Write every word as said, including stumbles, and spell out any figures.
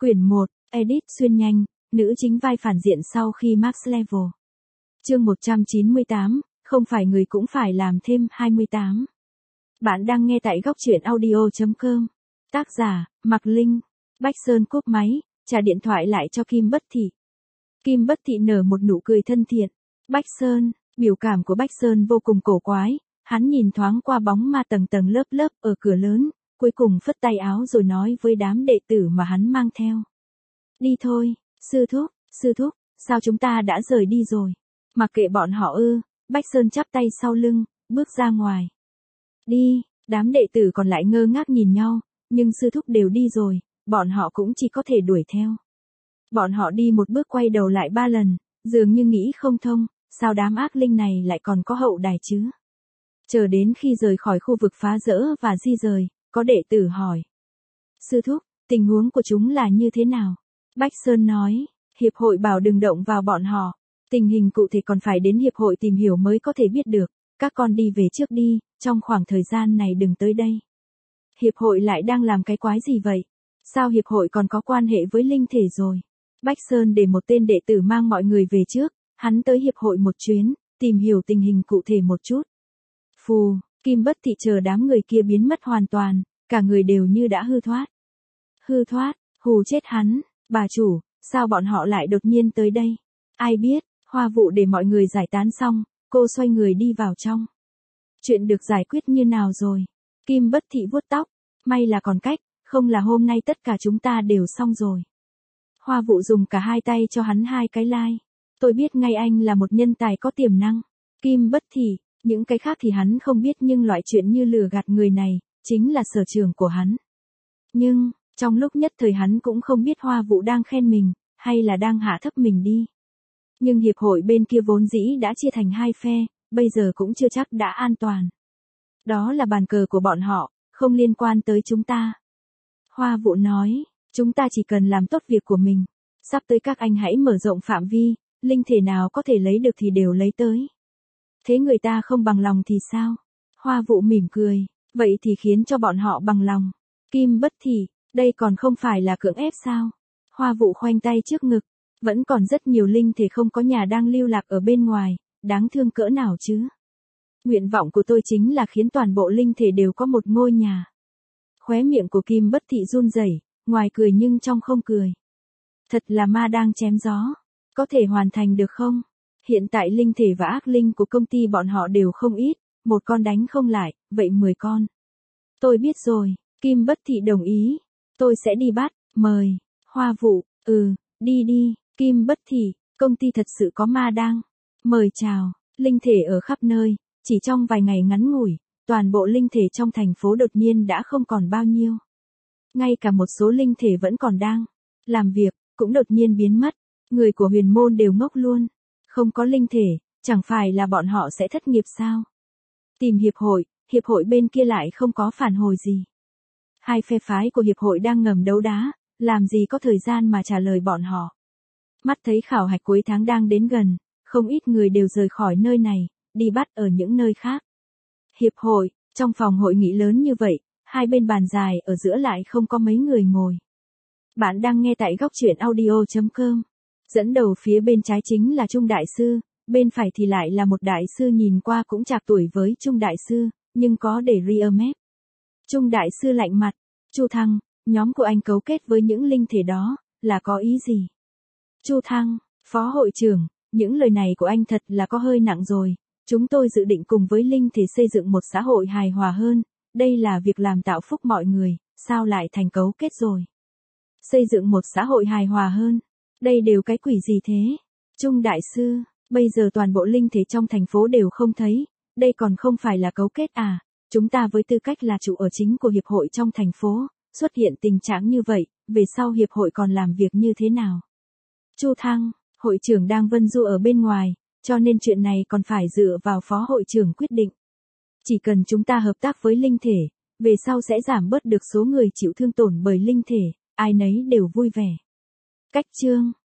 Quyển một, Edit xuyên nhanh, nữ chính vai phản diện sau khi Max Level. Chương một trăm chín mươi tám, không phải người cũng phải làm thêm hai mươi tám. Bạn đang nghe tại góc truyện audio chấm com. Tác giả, Mạc Linh. Bách Sơn cúp máy, trả điện thoại lại cho Kim Bất Thị. Kim Bất Thị nở một nụ cười thân thiện. Bách Sơn, biểu cảm của Bách Sơn vô cùng cổ quái, hắn nhìn thoáng qua bóng ma tầng tầng lớp lớp ở cửa lớn, cuối cùng phất tay áo rồi nói với đám đệ tử mà hắn mang theo. Đi thôi, sư thúc, sư thúc, sao chúng ta đã rời đi rồi? Mặc kệ bọn họ ư, Bách Sơn chắp tay sau lưng, bước ra ngoài. Đi, đám đệ tử còn lại ngơ ngác nhìn nhau, nhưng sư thúc đều đi rồi, bọn họ cũng chỉ có thể đuổi theo. Bọn họ đi một bước quay đầu lại ba lần, dường như nghĩ không thông, sao đám ác linh này lại còn có hậu đài chứ? Chờ đến khi rời khỏi khu vực phá rỡ và di rời, có đệ tử hỏi. Sư thúc, tình huống của chúng là như thế nào? Bách Sơn nói, hiệp hội bảo đừng động vào bọn họ. Tình hình cụ thể còn phải đến hiệp hội tìm hiểu mới có thể biết được. Các con đi về trước đi, trong khoảng thời gian này đừng tới đây. Hiệp hội lại đang làm cái quái gì vậy? Sao hiệp hội còn có quan hệ với linh thể rồi? Bách Sơn để một tên đệ tử mang mọi người về trước, hắn tới hiệp hội một chuyến, tìm hiểu tình hình cụ thể một chút. Phù, Kim Bất Thị chờ đám người kia biến mất hoàn toàn, cả người đều như đã hư thoát. Hư thoát, hù chết hắn, bà chủ, sao bọn họ lại đột nhiên tới đây? Ai biết, Hoa Vụ để mọi người giải tán xong, cô xoay người đi vào trong. Chuyện được giải quyết như nào rồi? Kim Bất Thị vuốt tóc, may là còn cách, không là hôm nay tất cả chúng ta đều xong rồi. Hoa Vụ dùng cả hai tay cho hắn hai cái like. Tôi biết ngay anh là một nhân tài có tiềm năng. Kim Bất Thị, những cái khác thì hắn không biết nhưng loại chuyện như lừa gạt người này, chính là sở trường của hắn. Nhưng, trong lúc nhất thời hắn cũng không biết Hoa Vụ đang khen mình, hay là đang hạ thấp mình đi. Nhưng hiệp hội bên kia vốn dĩ đã chia thành hai phe, bây giờ cũng chưa chắc đã an toàn. Đó là bàn cờ của bọn họ, không liên quan tới chúng ta. Hoa Vụ nói, chúng ta chỉ cần làm tốt việc của mình. Sắp tới các anh hãy mở rộng phạm vi, linh thể nào có thể lấy được thì đều lấy tới. Thế người ta không bằng lòng thì sao? Hoa Vụ mỉm cười, vậy thì khiến cho bọn họ bằng lòng. Kim Bất Thị, đây còn không phải là cưỡng ép sao? Hoa Vụ khoanh tay trước ngực, vẫn còn rất nhiều linh thể không có nhà đang lưu lạc ở bên ngoài, đáng thương cỡ nào chứ? Nguyện vọng của tôi chính là khiến toàn bộ linh thể đều có một ngôi nhà. Khóe miệng của Kim Bất Thị run rẩy, ngoài cười nhưng trong không cười. Thật là ma đang chém gió, có thể hoàn thành được không? Hiện tại linh thể và ác linh của công ty bọn họ đều không ít, một con đánh không lại, vậy mười con. Tôi biết rồi, Kim Bất Thị đồng ý. Tôi sẽ đi bắt, mời. Hoa Vụ, ừ, đi đi, Kim Bất Thị, công ty thật sự có ma đang. Mời chào, linh thể ở khắp nơi, chỉ trong vài ngày ngắn ngủi, toàn bộ linh thể trong thành phố đột nhiên đã không còn bao nhiêu. Ngay cả một số linh thể vẫn còn đang làm việc, cũng đột nhiên biến mất, người của huyền môn đều ngốc luôn. Không có linh thể, chẳng phải là bọn họ sẽ thất nghiệp sao? Tìm hiệp hội, hiệp hội bên kia lại không có phản hồi gì. Hai phe phái của hiệp hội đang ngầm đấu đá, làm gì có thời gian mà trả lời bọn họ. Mắt thấy khảo hạch cuối tháng đang đến gần, không ít người đều rời khỏi nơi này, đi bắt ở những nơi khác. Hiệp hội, trong phòng hội nghị lớn như vậy, hai bên bàn dài ở giữa lại không có mấy người ngồi. Bạn đang nghe tại góc truyện audio chấm com. Dẫn đầu phía bên trái chính là Trung Đại Sư, bên phải thì lại là một đại sư nhìn qua cũng chạc tuổi với Trung Đại Sư, nhưng có để ria mép. Trung Đại Sư lạnh mặt, Chu Thăng, nhóm của anh cấu kết với những linh thể đó, là có ý gì? Chu Thăng, Phó hội trưởng, những lời này của anh thật là có hơi nặng rồi, chúng tôi dự định cùng với linh thể xây dựng một xã hội hài hòa hơn, đây là việc làm tạo phúc mọi người, sao lại thành cấu kết rồi? Xây dựng một xã hội hài hòa hơn, đây đều cái quỷ gì thế? Trung Đại Sư, bây giờ toàn bộ linh thể trong thành phố đều không thấy, đây còn không phải là cấu kết à? Chúng ta với tư cách là chủ ở chính của hiệp hội trong thành phố, xuất hiện tình trạng như vậy, về sau hiệp hội còn làm việc như thế nào? Chu Thăng, hội trưởng đang vân du ở bên ngoài, cho nên chuyện này còn phải dựa vào phó hội trưởng quyết định. Chỉ cần chúng ta hợp tác với linh thể, về sau sẽ giảm bớt được số người chịu thương tổn bởi linh thể, ai nấy đều vui vẻ. Cách chương